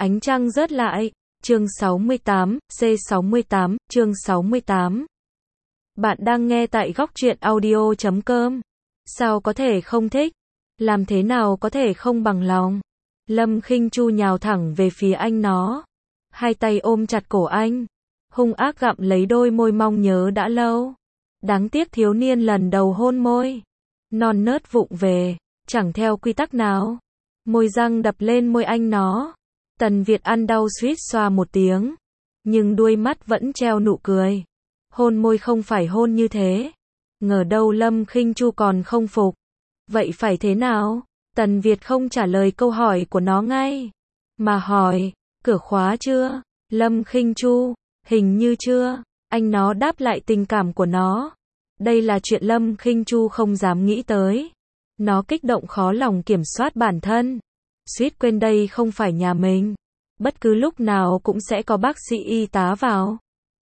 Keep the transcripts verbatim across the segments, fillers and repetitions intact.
Ánh trăng rớt lại. Chương sáu mươi tám, C sáu mươi tám, chương sáu mươi tám. Bạn đang nghe tại góc truyện audio chấm com. Sao có thể không thích? Làm thế nào có thể không bằng lòng? Lâm Khinh Chu nhào thẳng về phía anh nó. Hai tay ôm chặt cổ anh. Hung ác gặm lấy đôi môi mong nhớ đã lâu. Đáng tiếc thiếu niên lần đầu hôn môi. Non nớt vụng về, chẳng theo quy tắc nào. Môi răng đập lên môi anh nó. Tần Việt ăn đau suýt xoa một tiếng. Nhưng đuôi mắt vẫn treo nụ cười. Hôn môi không phải hôn như thế. Ngờ đâu Lâm Khinh Chu còn không phục. Vậy phải thế nào? Tần Việt không trả lời câu hỏi của nó ngay. Mà hỏi, cửa khóa chưa? Lâm Khinh Chu, hình như chưa. Anh nó đáp lại tình cảm của nó. Đây là chuyện Lâm Khinh Chu không dám nghĩ tới. Nó kích động khó lòng kiểm soát bản thân. Suýt quên đây không phải nhà mình. Bất cứ lúc nào cũng sẽ có bác sĩ y tá vào.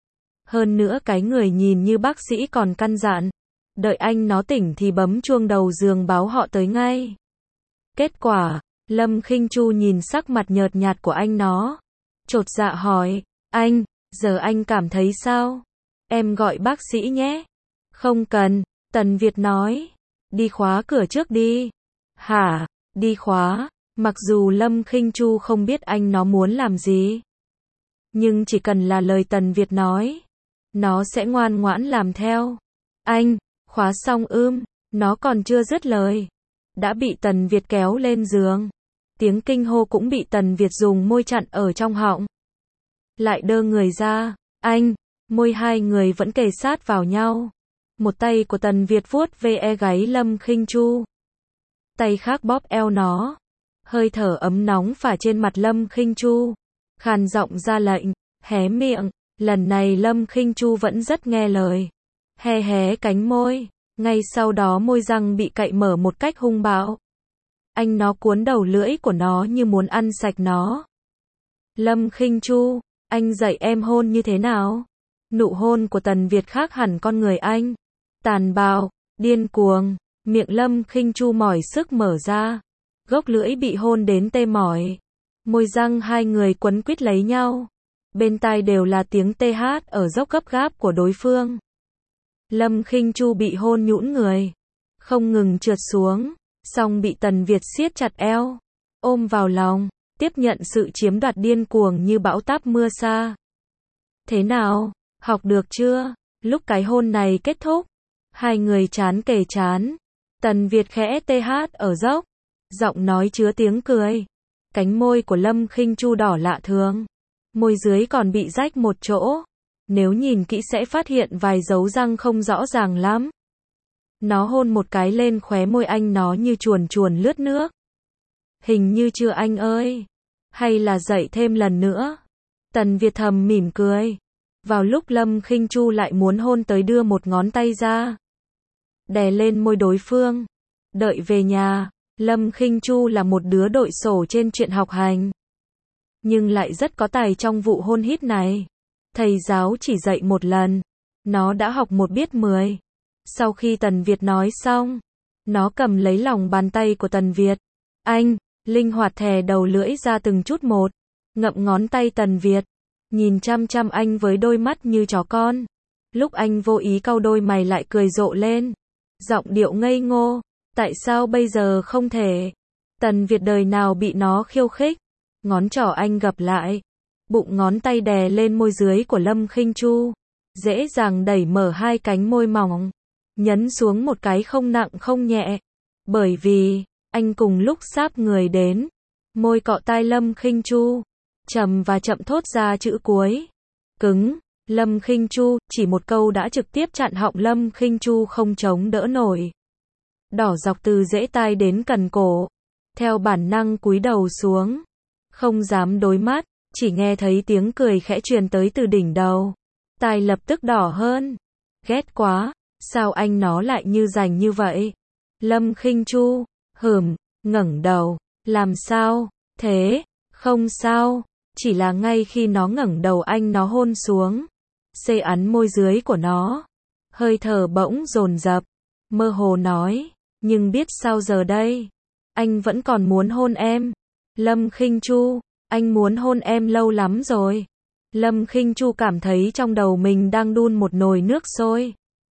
Hơn nữa cái người nhìn như bác sĩ còn căn dặn. Đợi anh nó tỉnh thì bấm chuông đầu giường báo họ tới ngay. Kết quả, Lâm Khinh Chu nhìn sắc mặt nhợt nhạt của anh nó. Chột dạ hỏi, anh, giờ anh cảm thấy sao? Em gọi bác sĩ nhé. Không cần, Tần Việt nói. Đi khóa cửa trước đi. Hả, đi khóa. Mặc dù Lâm Khinh Chu không biết anh nó muốn làm gì. Nhưng chỉ cần là lời Tần Việt nói. Nó sẽ ngoan ngoãn làm theo. Anh, khóa xong ưm. Nó còn chưa dứt lời. Đã bị Tần Việt kéo lên giường. Tiếng kinh hô cũng bị Tần Việt dùng môi chặn ở trong họng. Lại đơ người ra. Anh, môi hai người vẫn kề sát vào nhau. Một tay của Tần Việt vuốt ve gáy Lâm Khinh Chu. Tay khác bóp eo nó. Hơi thở ấm nóng phả trên mặt Lâm Khinh Chu. Khàn giọng ra lệnh, hé miệng. Lần này Lâm Khinh Chu vẫn rất nghe lời. Hé hé cánh môi. Ngay sau đó môi răng bị cạy mở một cách hung bạo. Anh nó cuốn đầu lưỡi của nó như muốn ăn sạch nó. Lâm Khinh Chu, anh dạy em hôn như thế nào? Nụ hôn của Tần Việt khác hẳn con người anh. Tàn bạo, điên cuồng. Miệng Lâm Khinh Chu mỏi sức mở ra. Gốc lưỡi bị hôn đến tê mỏi. Môi răng hai người quấn quýt lấy nhau. Bên tai đều là tiếng tê hát ở dốc gấp gáp của đối phương. Lâm Khinh Chu bị hôn nhũn người. Không ngừng trượt xuống. Xong bị Tần Việt siết chặt eo. Ôm vào lòng. Tiếp nhận sự chiếm đoạt điên cuồng như bão táp mưa xa. Thế nào? Học được chưa? Lúc cái hôn này kết thúc. Hai người chán kề chán. Tần Việt khẽ tê hát ở dốc. Giọng nói chứa tiếng cười. Cánh môi của Lâm Khinh Chu đỏ lạ thường. Môi dưới còn bị rách một chỗ. Nếu nhìn kỹ sẽ phát hiện vài dấu răng không rõ ràng lắm. Nó hôn một cái lên khóe môi anh nó như chuồn chuồn lướt nước. Hình như chưa anh ơi. Hay là dậy thêm lần nữa. Tần Việt thầm mỉm cười. Vào lúc Lâm Khinh Chu lại muốn hôn tới đưa một ngón tay ra. Đè lên môi đối phương. Đợi về nhà. Lâm Khinh Chu là một đứa đội sổ trên chuyện học hành. Nhưng lại rất có tài trong vụ hôn hít này. Thầy giáo chỉ dạy một lần. Nó đã học một biết mười. Sau khi Tần Việt nói xong. Nó cầm lấy lòng bàn tay của Tần Việt. Anh, linh hoạt thè đầu lưỡi ra từng chút một. Ngậm ngón tay Tần Việt. Nhìn chăm chăm anh với đôi mắt như chó con. Lúc anh vô ý cau đôi mày lại cười rộ lên. Giọng điệu ngây ngô. Tại sao bây giờ không thể? Tần Việt đời nào bị nó khiêu khích. Ngón trỏ anh gập lại. Bụng ngón tay đè lên môi dưới của Lâm Khinh Chu. Dễ dàng đẩy mở hai cánh môi mỏng. Nhấn xuống một cái không nặng không nhẹ. Bởi vì, anh cùng lúc sáp người đến. Môi cọ tai Lâm Khinh Chu. Trầm và chậm thốt ra chữ cuối. Cứng. Lâm Khinh Chu, chỉ một câu đã trực tiếp chặn họng Lâm Khinh Chu không chống đỡ nổi. Đỏ dọc từ rễ tai đến cần cổ. Theo bản năng cúi đầu xuống. Không dám đối mắt, chỉ nghe thấy tiếng cười khẽ truyền tới từ đỉnh đầu. Tai lập tức đỏ hơn. Ghét quá, sao anh nó lại như rành như vậy? Lâm Khinh Chu, hừm, ngẩng đầu. Làm sao? Thế, không sao. Chỉ là ngay khi nó ngẩng đầu anh nó hôn xuống. Xê ắn môi dưới của nó. Hơi thở bỗng dồn dập. Mơ hồ nói. Nhưng biết sao giờ đây? Anh vẫn còn muốn hôn em. Lâm Khinh Chu, Anh muốn hôn em lâu lắm rồi. Lâm Khinh Chu cảm thấy trong đầu mình đang đun một nồi nước sôi.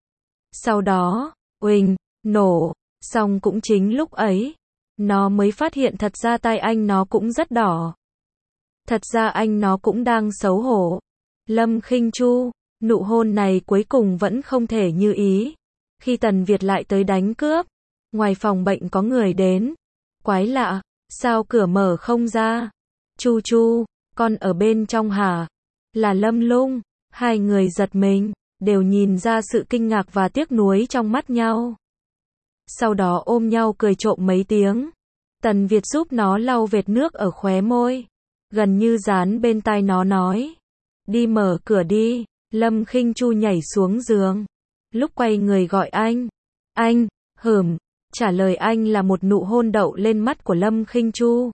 Sau đó, uỳnh, nổ, xong cũng chính lúc ấy, nó mới phát hiện thật ra tay anh nó cũng rất đỏ. Thật ra anh nó cũng đang xấu hổ. Lâm Khinh Chu, nụ hôn này cuối cùng vẫn không thể như ý. Khi Tần Việt lại tới đánh cướp, ngoài phòng bệnh có người đến. Quái lạ, sao cửa mở không ra? Chu Chu, con ở bên trong hả? Là Lâm Lung. Hai người giật mình, đều nhìn ra sự kinh ngạc và tiếc nuối trong mắt nhau. Sau đó ôm nhau cười trộm mấy tiếng. Tần Việt giúp nó lau vệt nước ở khóe môi, gần như dán bên tai nó nói. Đi mở cửa đi. Lâm Khinh Chu nhảy xuống giường. Lúc quay người gọi anh. Anh, hửm. Trả lời anh là một nụ hôn đậu lên mắt của Lâm Khinh Chu.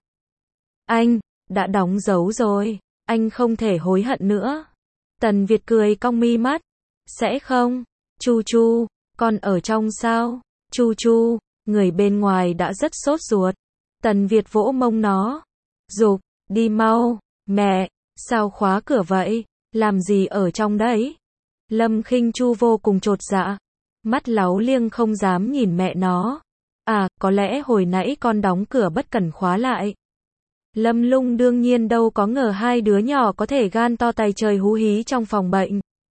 Anh, đã đóng dấu rồi. Anh không thể hối hận nữa. Tần Việt cười cong mi mắt. Sẽ không? Chu Chu, con ở trong sao? Chu Chu, người bên ngoài đã rất sốt ruột. Tần Việt vỗ mông nó. Giục, đi mau. Mẹ, sao khóa cửa vậy? Làm gì ở trong đấy? Lâm Khinh Chu vô cùng chột dạ. Mắt láu liêng không dám nhìn mẹ nó. À, có lẽ hồi nãy con đóng cửa bất cẩn khóa lại. Lâm Lung đương nhiên đâu có ngờ hai đứa nhỏ có thể gan to tày trời hú hí trong phòng bệnh.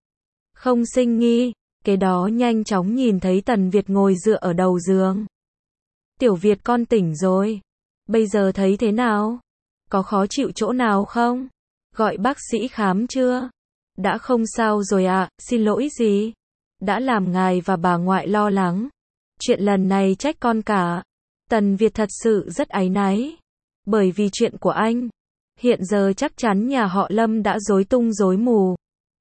Không sinh nghi, kế đó nhanh chóng nhìn thấy Tần Việt ngồi dựa ở đầu giường. Tiểu Việt con tỉnh rồi. Bây giờ thấy thế nào? Có khó chịu chỗ nào không? Gọi bác sĩ khám chưa? Đã không sao rồi ạ, à, xin lỗi gì? Đã làm ngài và bà ngoại lo lắng. Chuyện lần này trách con cả. Tần Việt thật sự rất áy náy. Bởi vì chuyện của anh, hiện giờ chắc chắn nhà họ Lâm đã rối tung rối mù.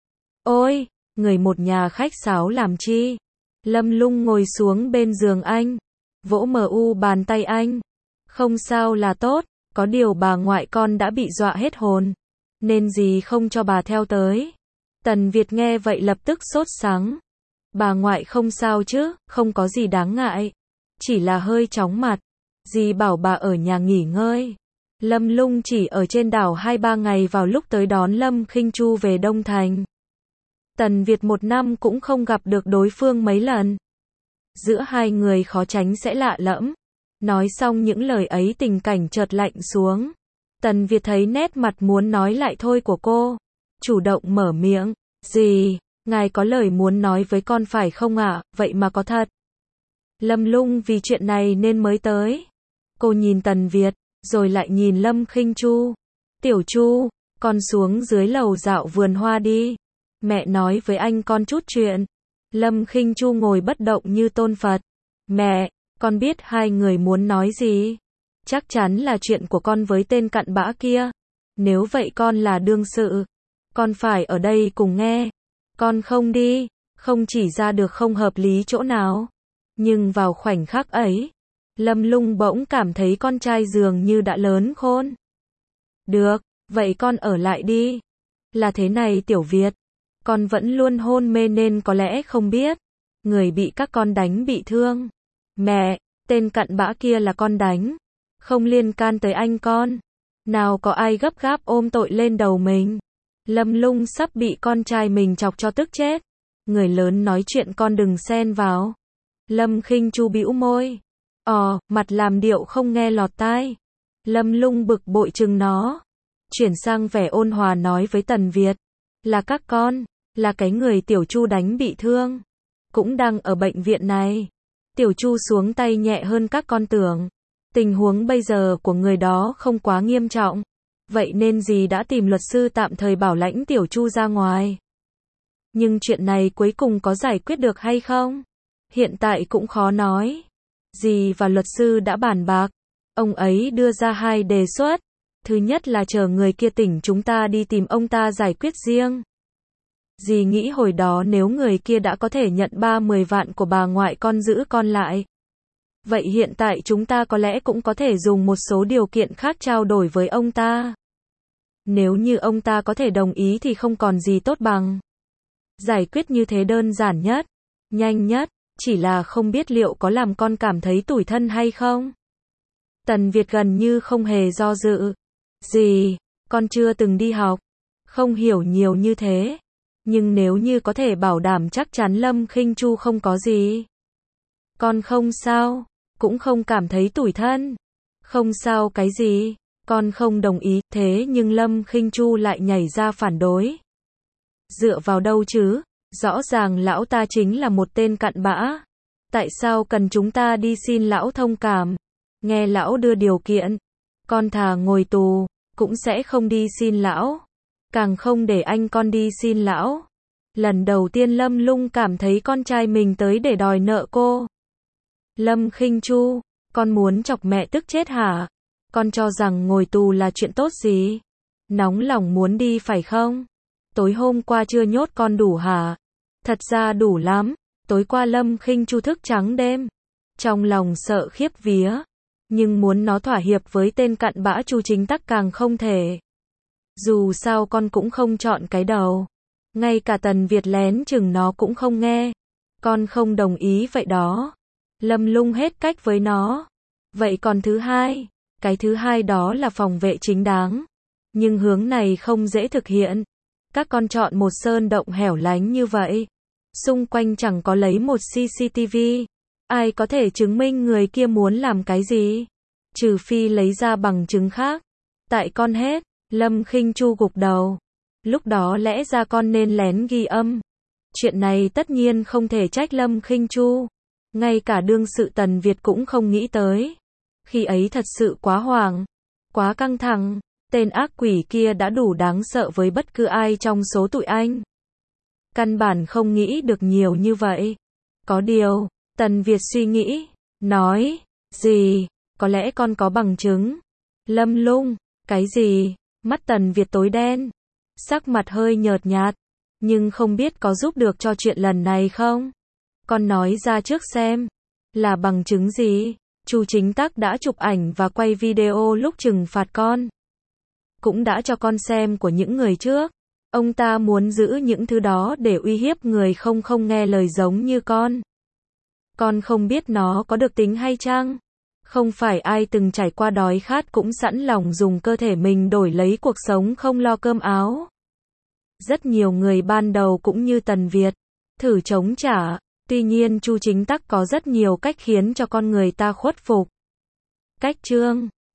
Ôi, người một nhà khách sáo làm chi? Lâm Lung ngồi xuống bên giường anh, vỗ mờ u bàn tay anh. Không sao là tốt, có điều bà ngoại con đã bị dọa hết hồn, nên gì không cho bà theo tới. Tần Việt nghe vậy lập tức sốt sắng. Bà ngoại không sao chứ, không có gì đáng ngại. Chỉ là hơi chóng mặt. Dì bảo bà ở nhà nghỉ ngơi. Lâm Lung chỉ ở trên đảo hai ba ngày vào lúc tới đón Lâm Khinh Chu về Đông Thành. Tần Việt một năm cũng không gặp được đối phương mấy lần. Giữa hai người khó tránh sẽ lạ lẫm. Nói xong những lời ấy tình cảnh chợt lạnh xuống. Tần Việt thấy nét mặt muốn nói lại thôi của cô. Chủ động mở miệng. Dì, ngài có lời muốn nói với con phải không ạ? À? Vậy mà có thật. Lâm Lung vì chuyện này nên mới tới. Cô nhìn Tần Việt, rồi lại nhìn Lâm Khinh Chu. Tiểu Chu, con xuống dưới lầu dạo vườn hoa đi. Mẹ nói với anh con chút chuyện. Lâm Khinh Chu ngồi bất động như tôn Phật. Mẹ, con biết hai người muốn nói gì. Chắc chắn là chuyện của con với tên cặn bã kia. Nếu vậy con là đương sự. Con phải ở đây cùng nghe. Con không đi, không chỉ ra được không hợp lý chỗ nào. Nhưng vào khoảnh khắc ấy, Lâm Lung bỗng cảm thấy con trai dường như đã lớn khôn. Được, vậy con ở lại đi. Là thế này Tiểu Việt, con vẫn luôn hôn mê nên có lẽ không biết. Người bị các con đánh bị thương. Mẹ, tên cặn bã kia là con đánh. Không liên can tới anh con. Nào có ai gấp gáp ôm tội lên đầu mình. Lâm Lung sắp bị con trai mình chọc cho tức chết. Người lớn nói chuyện con đừng xen vào. Lâm Khinh Chu bĩu môi. Ồ, mặt làm điệu không nghe lọt tai. Lâm Lung bực bội chừng nó. Chuyển sang vẻ ôn hòa nói với Tần Việt. Là các con, là cái người Tiểu Chu đánh bị thương. Cũng đang ở bệnh viện này. Tiểu Chu xuống tay nhẹ hơn các con tưởng. Tình huống bây giờ của người đó không quá nghiêm trọng. Vậy nên dì đã tìm luật sư tạm thời bảo lãnh Tiểu Chu ra ngoài. Nhưng chuyện này cuối cùng có giải quyết được hay không? Hiện tại cũng khó nói. Dì và luật sư đã bàn bạc. Ông ấy đưa ra hai đề xuất. Thứ nhất là chờ người kia tỉnh chúng ta đi tìm ông ta giải quyết riêng. Dì nghĩ hồi đó nếu người kia đã có thể nhận ba mươi vạn của bà ngoại con giữ con lại. Vậy hiện tại chúng ta có lẽ cũng có thể dùng một số điều kiện khác trao đổi với ông ta. Nếu như ông ta có thể đồng ý thì không còn gì tốt bằng. Giải quyết như thế đơn giản nhất, nhanh nhất, chỉ là không biết liệu có làm con cảm thấy tủi thân hay không. Tần Việt gần như không hề do dự. Dì, Con chưa từng đi học, không hiểu nhiều như thế. Nhưng nếu như có thể bảo đảm chắc chắn Lâm Khinh Chu không có gì. Con không sao, cũng không cảm thấy tủi thân. Không sao cái gì, con không đồng ý, thế nhưng Lâm Khinh Chu lại nhảy ra phản đối. Dựa vào đâu chứ, rõ ràng lão ta chính là một tên cặn bã. Tại sao cần chúng ta đi xin lão thông cảm? Nghe lão đưa điều kiện, con thà ngồi tù, cũng sẽ không đi xin lão. Càng không để anh con đi xin lão. Lần đầu tiên Lâm Lung cảm thấy con trai mình tới để đòi nợ cô. Lâm Khinh Chu, con muốn chọc mẹ tức chết hả? Con cho rằng ngồi tù là chuyện tốt gì? Nóng lòng muốn đi phải không? Tối hôm qua chưa nhốt con đủ hả? Thật ra đủ lắm. Tối qua Lâm Khinh Chu thức trắng đêm. Trong lòng sợ khiếp vía. Nhưng muốn nó thỏa hiệp với tên cặn bã Chu Chính Tắc càng không thể. Dù sao con cũng không chọn cái đầu. Ngay cả Tần Việt lén chừng nó cũng không nghe. Con không đồng ý vậy đó. Lâm Lung hết cách với nó. Vậy còn thứ hai? Cái thứ hai đó là phòng vệ chính đáng. Nhưng hướng này không dễ thực hiện. Các con chọn một sơn động hẻo lánh như vậy. Xung quanh chẳng có lấy một xê xê tê vê. Ai có thể chứng minh người kia muốn làm cái gì? Trừ phi lấy ra bằng chứng khác. Tại con hết. Lâm Khinh Chu gục đầu. Lúc đó lẽ ra con nên lén ghi âm. Chuyện này tất nhiên không thể trách Lâm Khinh Chu. Ngay cả đương sự Tần Việt cũng không nghĩ tới. Khi ấy thật sự quá hoảng. Quá căng thẳng. Tên ác quỷ kia đã đủ đáng sợ với bất cứ ai trong số tụi anh. Căn bản không nghĩ được nhiều như vậy. Có điều, Tần Việt suy nghĩ. Nói. Gì? Có lẽ con có bằng chứng. Lâm Lung. Cái gì? Mắt Tần Việt tối đen. Sắc mặt hơi nhợt nhạt. Nhưng không biết có giúp được cho chuyện lần này không? Con nói ra trước xem. Là bằng chứng gì? Chu Chính Tắc đã chụp ảnh và quay video lúc trừng phạt con. Cũng đã cho con xem của những người trước. Ông ta muốn giữ những thứ đó để uy hiếp người không không nghe lời giống như con. Con không biết nó có được tính hay chăng? Không phải ai từng trải qua đói khát cũng sẵn lòng dùng cơ thể mình đổi lấy cuộc sống không lo cơm áo. Rất nhiều người ban đầu cũng như Tần Việt, thử chống trả. Tuy nhiên Chu Chính Tắc có rất nhiều cách khiến cho con người ta khuất phục. Cách chương